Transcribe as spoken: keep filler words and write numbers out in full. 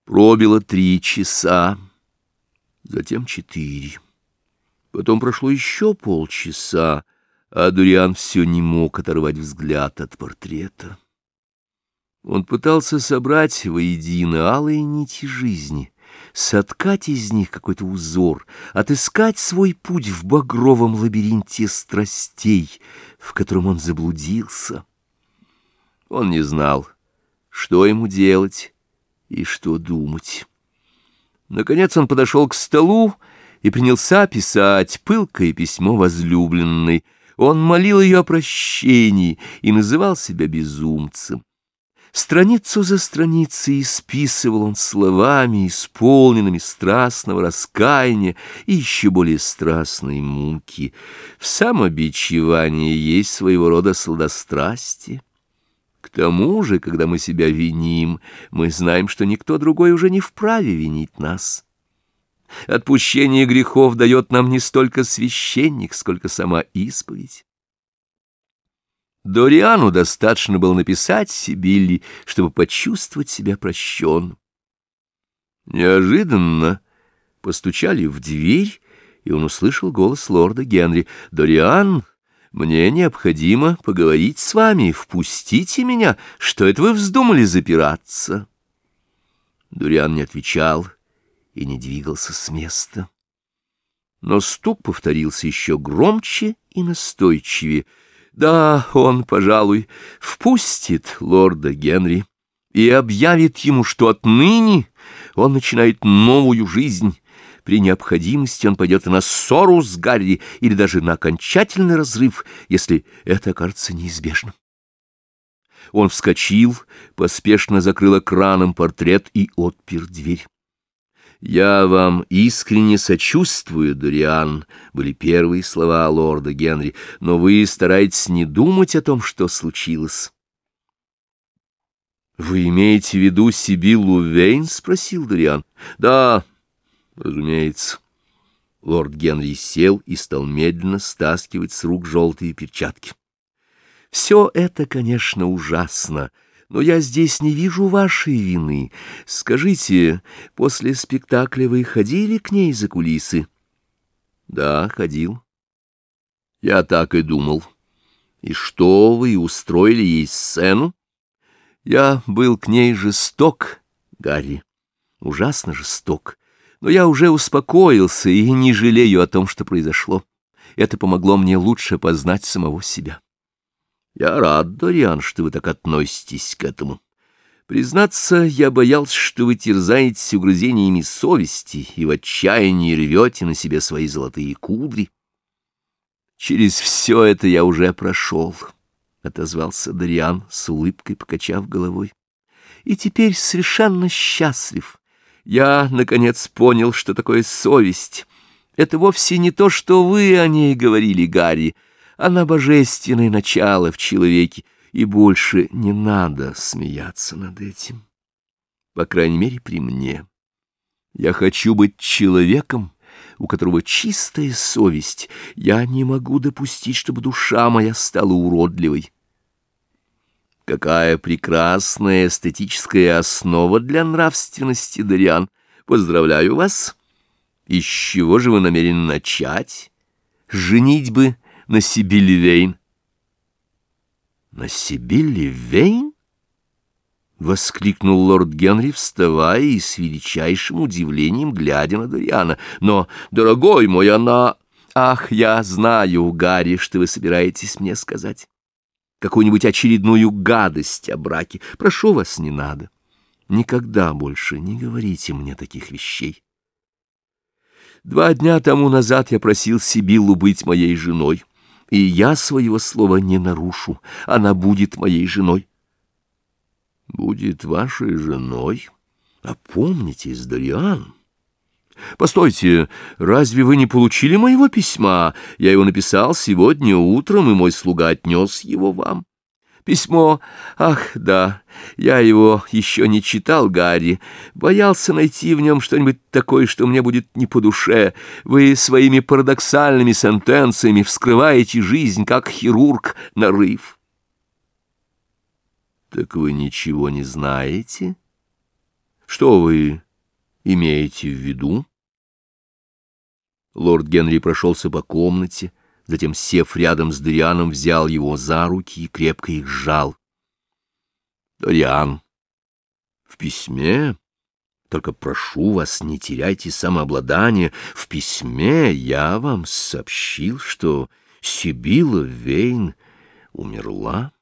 Пробило три часа, затем четыре. Потом прошло еще полчаса, а Дориан все не мог оторвать взгляд от портрета. Он пытался собрать воедино алые нити жизни, соткать из них какой-то узор, отыскать свой путь в багровом лабиринте страстей, в котором он заблудился. Он не знал, что ему делать и что думать. Наконец он подошел к столу и принялся писать пылкое письмо возлюбленной. Он молил ее о прощении и называл себя безумцем. Страницу за страницей исписывал он словами, исполненными страстного раскаяния и еще более страстной муки. В самобичевании есть своего рода сладострастие. К тому же, когда мы себя виним, мы знаем, что никто другой уже не вправе винить нас. Отпущение грехов дает нам не столько священник, сколько сама исповедь. Дориану достаточно было написать Сибилле, чтобы почувствовать себя прощенным. Неожиданно постучали в дверь, и он услышал голос лорда Генри. «Дориан, мне необходимо поговорить с вами. Впустите меня. Что это вы вздумали запираться?» Дориан не отвечал и не двигался с места. Но стук повторился еще громче и настойчивее. Да, он, пожалуй, впустит лорда Генри и объявит ему, что отныне он начинает новую жизнь. При необходимости он пойдет и на ссору с Гарри или даже на окончательный разрыв, если это окажется неизбежным. Он вскочил, поспешно закрыл экраном портрет и отпер дверь. «Я вам искренне сочувствую, Дориан», — были первые слова лорда Генри, «но вы стараетесь не думать о том, что случилось». «Вы имеете в виду Сибиллу Вейн?» — спросил Дориан. «Да, разумеется». Лорд Генри сел и стал медленно стаскивать с рук желтые перчатки. «Все это, конечно, ужасно. Но я здесь не вижу вашей вины. Скажите, после спектакля вы ходили к ней за кулисы?» «Да, ходил». «Я так и думал. И что, вы устроили ей сцену?» «Я был к ней жесток, Гарри, ужасно жесток. Но я уже успокоился и не жалею о том, что произошло. Это помогло мне лучше познать самого себя». «Я рад, Дориан, что вы так относитесь к этому. Признаться, я боялся, что вы терзаетесь угрызениями совести и в отчаянии рвете на себе свои золотые кудри». «Через все это я уже прошел», — отозвался Дориан, с улыбкой покачав головой. «И теперь совершенно счастлив. Я, наконец, понял, что такое совесть. Это вовсе не то, что вы о ней говорили, Гарри. Она божественное начало в человеке, и больше не надо смеяться над этим. По крайней мере, при мне. Я хочу быть человеком, у которого чистая совесть. Я не могу допустить, чтобы душа моя стала уродливой». «Какая прекрасная эстетическая основа для нравственности, Дориан! Поздравляю вас! Из чего же вы намерены начать? Женитьбы на Сибилле Вейн?» «На Сибилле Вейн?» — воскликнул лорд Генри, вставая и с величайшим удивлением глядя на Дориана. «Но, дорогой мой, она...» «Ах, я знаю, Гарри, что вы собираетесь мне сказать. Какую-нибудь очередную гадость о браке. Прошу вас, не надо. Никогда больше не говорите мне таких вещей. Два дня тому назад я просил Сибиллу быть моей женой, и я своего слова не нарушу. Она будет моей женой». «Будет вашей женой? Опомнитесь, Дориан. Постойте, разве вы не получили моего письма? Я его написал сегодня утром, и мой слуга отнес его вам». «Письмо? Ах, да, я его еще не читал, Гарри. Боялся найти в нем что-нибудь такое, что мне будет не по душе. Вы своими парадоксальными сентенциями вскрываете жизнь, как хирург, нарыв». «Так вы ничего не знаете?» Что вы имеете в виду? Лорд Генри прошелся по комнате, затем, сев рядом с Дорианом, взял его за руки и крепко их сжал. — Дориан, в письме, только прошу вас, не теряйте самообладание, в письме я вам сообщил, что Сибила Вейн умерла.